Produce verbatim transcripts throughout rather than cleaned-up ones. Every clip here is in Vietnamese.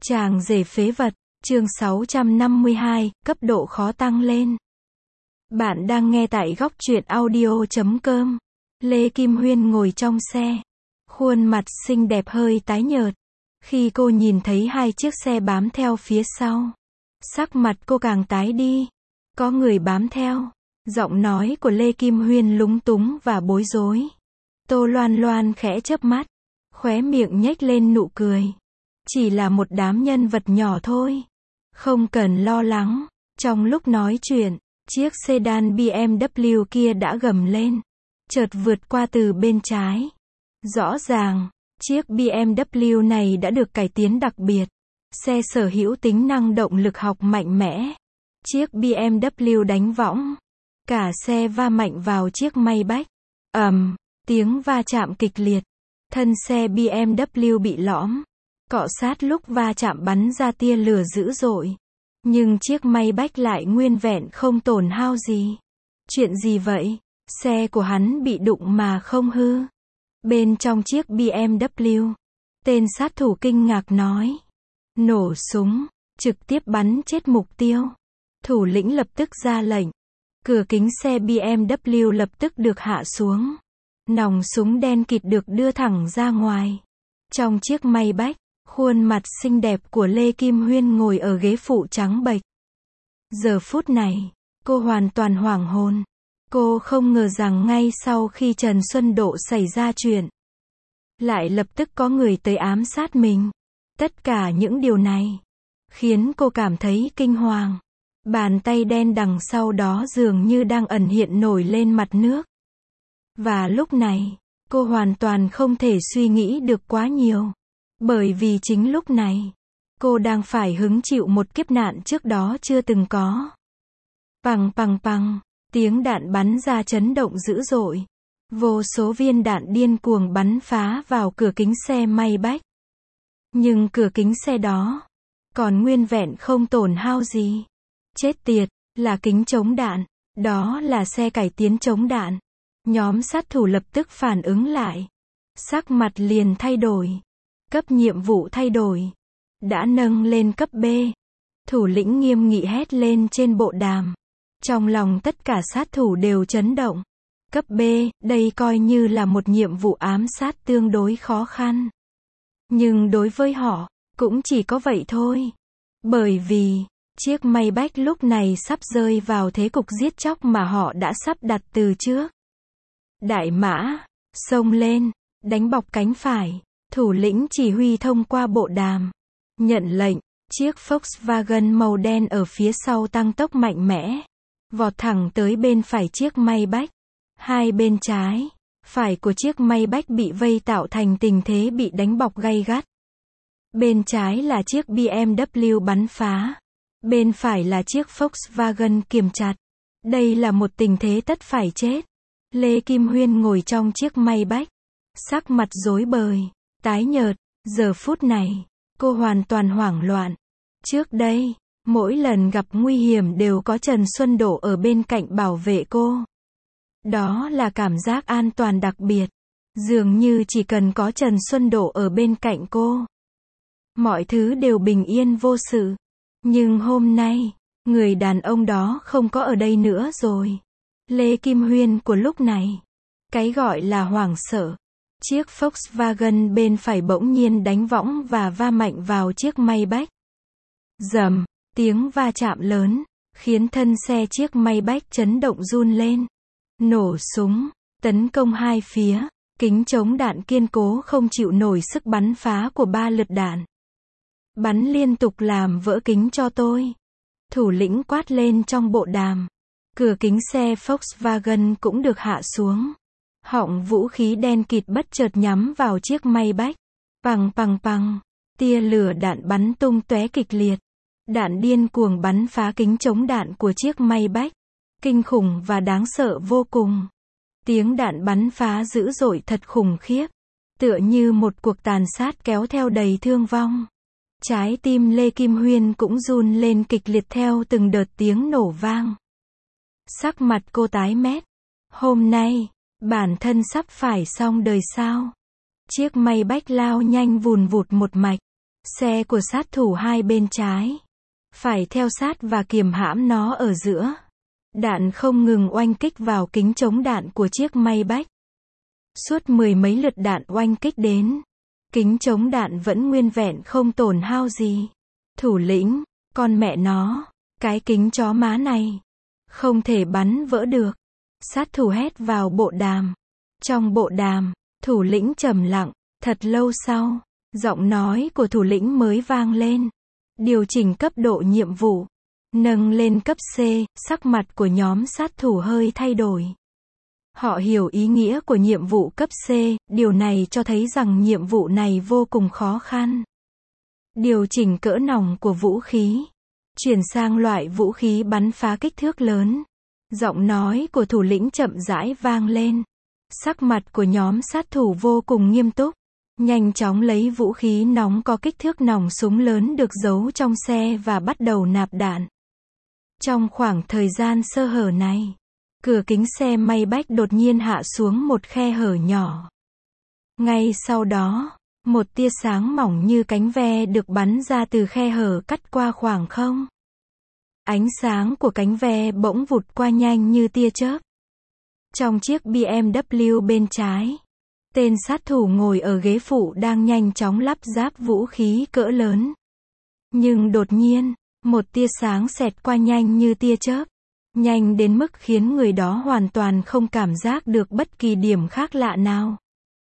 Chàng rể phế vật, chương sáu trăm năm mươi hai, cấp độ khó tăng lên. Bạn đang nghe tại góc truyện audio chấm com. Lê Kim Huyên ngồi trong xe. Khuôn mặt xinh đẹp hơi tái nhợt. Khi cô nhìn thấy hai chiếc xe bám theo phía sau, sắc mặt cô càng tái đi. Có người bám theo. Giọng nói của Lê Kim Huyên lúng túng và bối rối. Tô Loan Loan khẽ chớp mắt, khóe miệng nhếch lên nụ cười. Chỉ là một đám nhân vật nhỏ thôi. Không cần lo lắng. Trong lúc nói chuyện, chiếc sedan bê em vê kia đã gầm lên, chợt vượt qua từ bên trái. Rõ ràng, chiếc bê em vê này đã được cải tiến đặc biệt. Xe sở hữu tính năng động lực học mạnh mẽ. Chiếc bê em vê đánh võng. Cả xe va mạnh vào chiếc Maybach. ầm, tiếng va chạm kịch liệt. Thân xe bê em vê bị lõm. Cọ sát lúc va chạm bắn ra tia lửa dữ dội. Nhưng chiếc Maybach lại nguyên vẹn không tổn hao gì. Chuyện gì vậy? Xe của hắn bị đụng mà không hư. Bên trong chiếc bê em vê, tên sát thủ kinh ngạc nói. Nổ súng, trực tiếp bắn chết mục tiêu. Thủ lĩnh lập tức ra lệnh. Cửa kính xe bê em vê lập tức được hạ xuống. Nòng súng đen kịt được đưa thẳng ra ngoài. Trong chiếc Maybach, khuôn mặt xinh đẹp của Lê Kim Huyên ngồi ở ghế phụ trắng bệch. Giờ phút này, cô hoàn toàn hoảng hồn. Cô không ngờ rằng ngay sau khi Trần Xuân Độ xảy ra chuyện, lại lập tức có người tới ám sát mình. Tất cả những điều này khiến cô cảm thấy kinh hoàng. Bàn tay đen đằng sau đó dường như đang ẩn hiện nổi lên mặt nước. Và lúc này, cô hoàn toàn không thể suy nghĩ được quá nhiều. Bởi vì chính lúc này, cô đang phải hứng chịu một kiếp nạn trước đó chưa từng có. Pằng pằng pằng, tiếng đạn bắn ra chấn động dữ dội. Vô số viên đạn điên cuồng bắn phá vào cửa kính xe Maybach. Nhưng cửa kính xe đó còn nguyên vẹn không tổn hao gì. Chết tiệt, là kính chống đạn. Đó là xe cải tiến chống đạn. Nhóm sát thủ lập tức phản ứng lại. Sắc mặt liền thay đổi. Cấp nhiệm vụ thay đổi. Đã nâng lên cấp B. Thủ lĩnh nghiêm nghị hét lên trên bộ đàm. Trong lòng tất cả sát thủ đều chấn động. Cấp B, đây coi như là một nhiệm vụ ám sát tương đối khó khăn. Nhưng đối với họ, cũng chỉ có vậy thôi. Bởi vì, chiếc Maybach lúc này sắp rơi vào thế cục giết chóc mà họ đã sắp đặt từ trước. Đại mã, xông lên, đánh bọc cánh phải. Thủ lĩnh chỉ huy thông qua bộ đàm. Nhận lệnh, chiếc Volkswagen màu đen ở phía sau tăng tốc mạnh mẽ. Vọt thẳng tới bên phải chiếc Maybach. Hai bên trái, phải của chiếc Maybach bị vây tạo thành tình thế bị đánh bọc gay gắt. Bên trái là chiếc bê em vê bắn phá. Bên phải là chiếc Volkswagen kiềm chặt. Đây là một tình thế tất phải chết. Lê Kim Huyên ngồi trong chiếc Maybach. Sắc mặt rối bời, tái nhợt. Giờ phút này, cô hoàn toàn hoảng loạn. Trước đây, mỗi lần gặp nguy hiểm đều có Trần Xuân Độ ở bên cạnh bảo vệ cô. Đó là cảm giác an toàn đặc biệt. Dường như chỉ cần có Trần Xuân Độ ở bên cạnh cô, mọi thứ đều bình yên vô sự. Nhưng hôm nay, người đàn ông đó không có ở đây nữa rồi. Lê Kim Huyên của lúc này, cái gọi là hoảng sợ. Chiếc Volkswagen bên phải bỗng nhiên đánh võng và va mạnh vào chiếc Maybach. Rầm, tiếng va chạm lớn, khiến thân xe chiếc Maybach chấn động run lên. Nổ súng, tấn công hai phía, kính chống đạn kiên cố không chịu nổi sức bắn phá của ba lượt đạn. Bắn liên tục làm vỡ kính cho tôi. Thủ lĩnh quát lên trong bộ đàm. Cửa kính xe Volkswagen cũng được hạ xuống. Họng vũ khí đen kịt bất chợt nhắm vào chiếc Maybach. Pằng pằng pằng, tia lửa đạn bắn tung tóe kịch liệt. Đạn điên cuồng bắn phá kính chống đạn của chiếc Maybach. Kinh khủng và đáng sợ vô cùng. Tiếng đạn bắn phá dữ dội thật khủng khiếp. Tựa như một cuộc tàn sát kéo theo đầy thương vong. Trái tim Lê Kim Huyên cũng run lên kịch liệt theo từng đợt tiếng nổ vang. Sắc mặt cô tái mét. Hôm nay, bản thân sắp phải xong đời sao. Chiếc Maybach lao nhanh vùn vụt một mạch. Xe của sát thủ hai bên trái, phải theo sát và kiềm hãm nó ở giữa. Đạn không ngừng oanh kích vào kính chống đạn của chiếc Maybach. Suốt mười mấy lượt đạn oanh kích đến, kính chống đạn vẫn nguyên vẹn không tổn hao gì. Thủ lĩnh, con mẹ nó, cái kính chó má này, không thể bắn vỡ được. Sát thủ hét vào bộ đàm. Trong bộ đàm, thủ lĩnh trầm lặng, thật lâu sau, giọng nói của thủ lĩnh mới vang lên. Điều chỉnh cấp độ nhiệm vụ. Nâng lên cấp C, sắc mặt của nhóm sát thủ hơi thay đổi. Họ hiểu ý nghĩa của nhiệm vụ cấp C, điều này cho thấy rằng nhiệm vụ này vô cùng khó khăn. Điều chỉnh cỡ nòng của vũ khí. Chuyển sang loại vũ khí bắn phá kích thước lớn. Giọng nói của thủ lĩnh chậm rãi vang lên. Sắc mặt của nhóm sát thủ vô cùng nghiêm túc. Nhanh chóng lấy vũ khí nóng có kích thước nòng súng lớn được giấu trong xe và bắt đầu nạp đạn. Trong khoảng thời gian sơ hở này, cửa kính xe Maybach đột nhiên hạ xuống một khe hở nhỏ. Ngay sau đó, một tia sáng mỏng như cánh ve được bắn ra từ khe hở cắt qua khoảng không. Ánh sáng của cánh ve bỗng vụt qua nhanh như tia chớp. Trong chiếc bê em vê bên trái, tên sát thủ ngồi ở ghế phụ đang nhanh chóng lắp ráp vũ khí cỡ lớn. Nhưng đột nhiên, một tia sáng xẹt qua nhanh như tia chớp. Nhanh đến mức khiến người đó hoàn toàn không cảm giác được bất kỳ điểm khác lạ nào.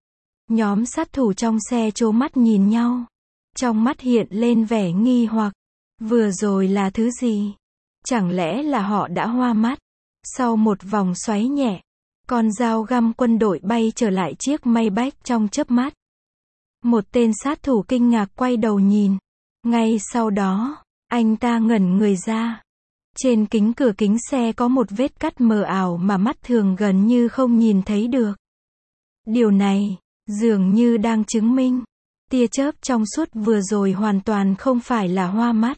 Nhóm sát thủ trong xe trố mắt nhìn nhau. Trong mắt hiện lên vẻ nghi hoặc. Vừa rồi là thứ gì? Chẳng lẽ là họ đã hoa mắt? Sau một vòng xoáy nhẹ, con dao găm quân đội bay trở lại chiếc Maybach trong chớp mắt. Một tên sát thủ kinh ngạc quay đầu nhìn. Ngay sau đó, anh ta ngẩn người ra. Trên kính cửa kính xe có một vết cắt mờ ảo mà mắt thường gần như không nhìn thấy được. Điều này, dường như đang chứng minh, tia chớp trong suốt vừa rồi hoàn toàn không phải là hoa mắt.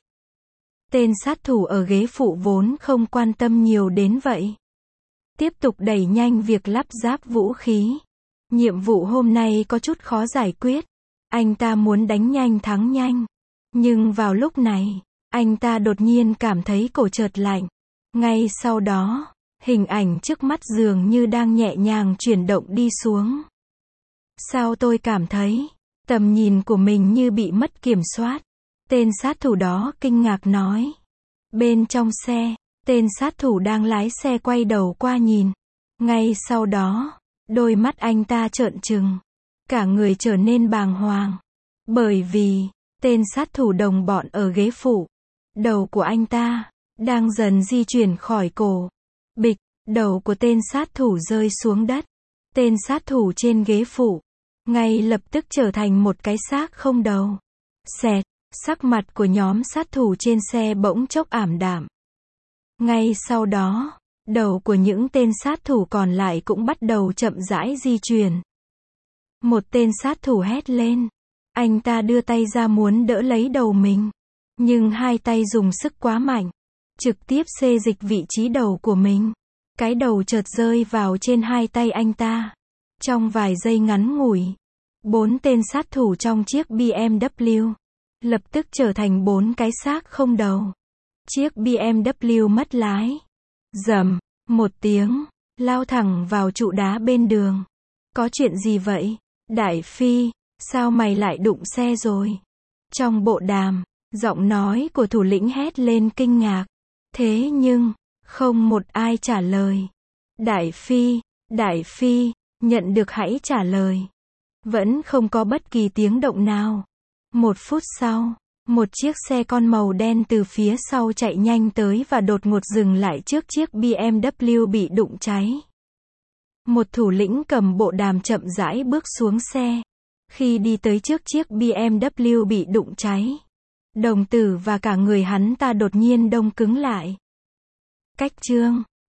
Tên sát thủ ở ghế phụ vốn không quan tâm nhiều đến vậy. Tiếp tục đẩy nhanh việc lắp ráp vũ khí. Nhiệm vụ hôm nay có chút khó giải quyết. Anh ta muốn đánh nhanh thắng nhanh. Nhưng vào lúc này, anh ta đột nhiên cảm thấy cổ chợt lạnh. Ngay sau đó, hình ảnh trước mắt dường như đang nhẹ nhàng chuyển động đi xuống. Sao tôi cảm thấy, tầm nhìn của mình như bị mất kiểm soát? Tên sát thủ đó kinh ngạc nói. Bên trong xe, tên sát thủ đang lái xe quay đầu qua nhìn. Ngay sau đó, đôi mắt anh ta trợn trừng. Cả người trở nên bàng hoàng. Bởi vì, tên sát thủ đồng bọn ở ghế phụ, đầu của anh ta, đang dần di chuyển khỏi cổ. Bịch, đầu của tên sát thủ rơi xuống đất. Tên sát thủ trên ghế phụ, ngay lập tức trở thành một cái xác không đầu. Xẹt, sắc mặt của nhóm sát thủ trên xe bỗng chốc ảm đạm. Ngay sau đó, đầu của những tên sát thủ còn lại cũng bắt đầu chậm rãi di chuyển. Một tên sát thủ hét lên. Anh ta đưa tay ra muốn đỡ lấy đầu mình. Nhưng hai tay dùng sức quá mạnh. Trực tiếp xê dịch vị trí đầu của mình. Cái đầu chợt rơi vào trên hai tay anh ta. Trong vài giây ngắn ngủi, bốn tên sát thủ trong chiếc bê em vê lập tức trở thành bốn cái xác không đầu. Chiếc bê em vê mất lái. Rầm, một tiếng, lao thẳng vào trụ đá bên đường. Có chuyện gì vậy? Đại Phi, sao mày lại đụng xe rồi? Trong bộ đàm, giọng nói của thủ lĩnh hét lên kinh ngạc. Thế nhưng, không một ai trả lời. Đại Phi, Đại Phi, nhận được hãy trả lời. Vẫn không có bất kỳ tiếng động nào. Một phút sau, một chiếc xe con màu đen từ phía sau chạy nhanh tới và đột ngột dừng lại trước chiếc bê em vê bị đụng cháy. Một thủ lĩnh cầm bộ đàm chậm rãi bước xuống xe. Khi đi tới trước chiếc bê em vê bị đụng cháy, đồng tử và cả người hắn ta đột nhiên đông cứng lại. Cách chương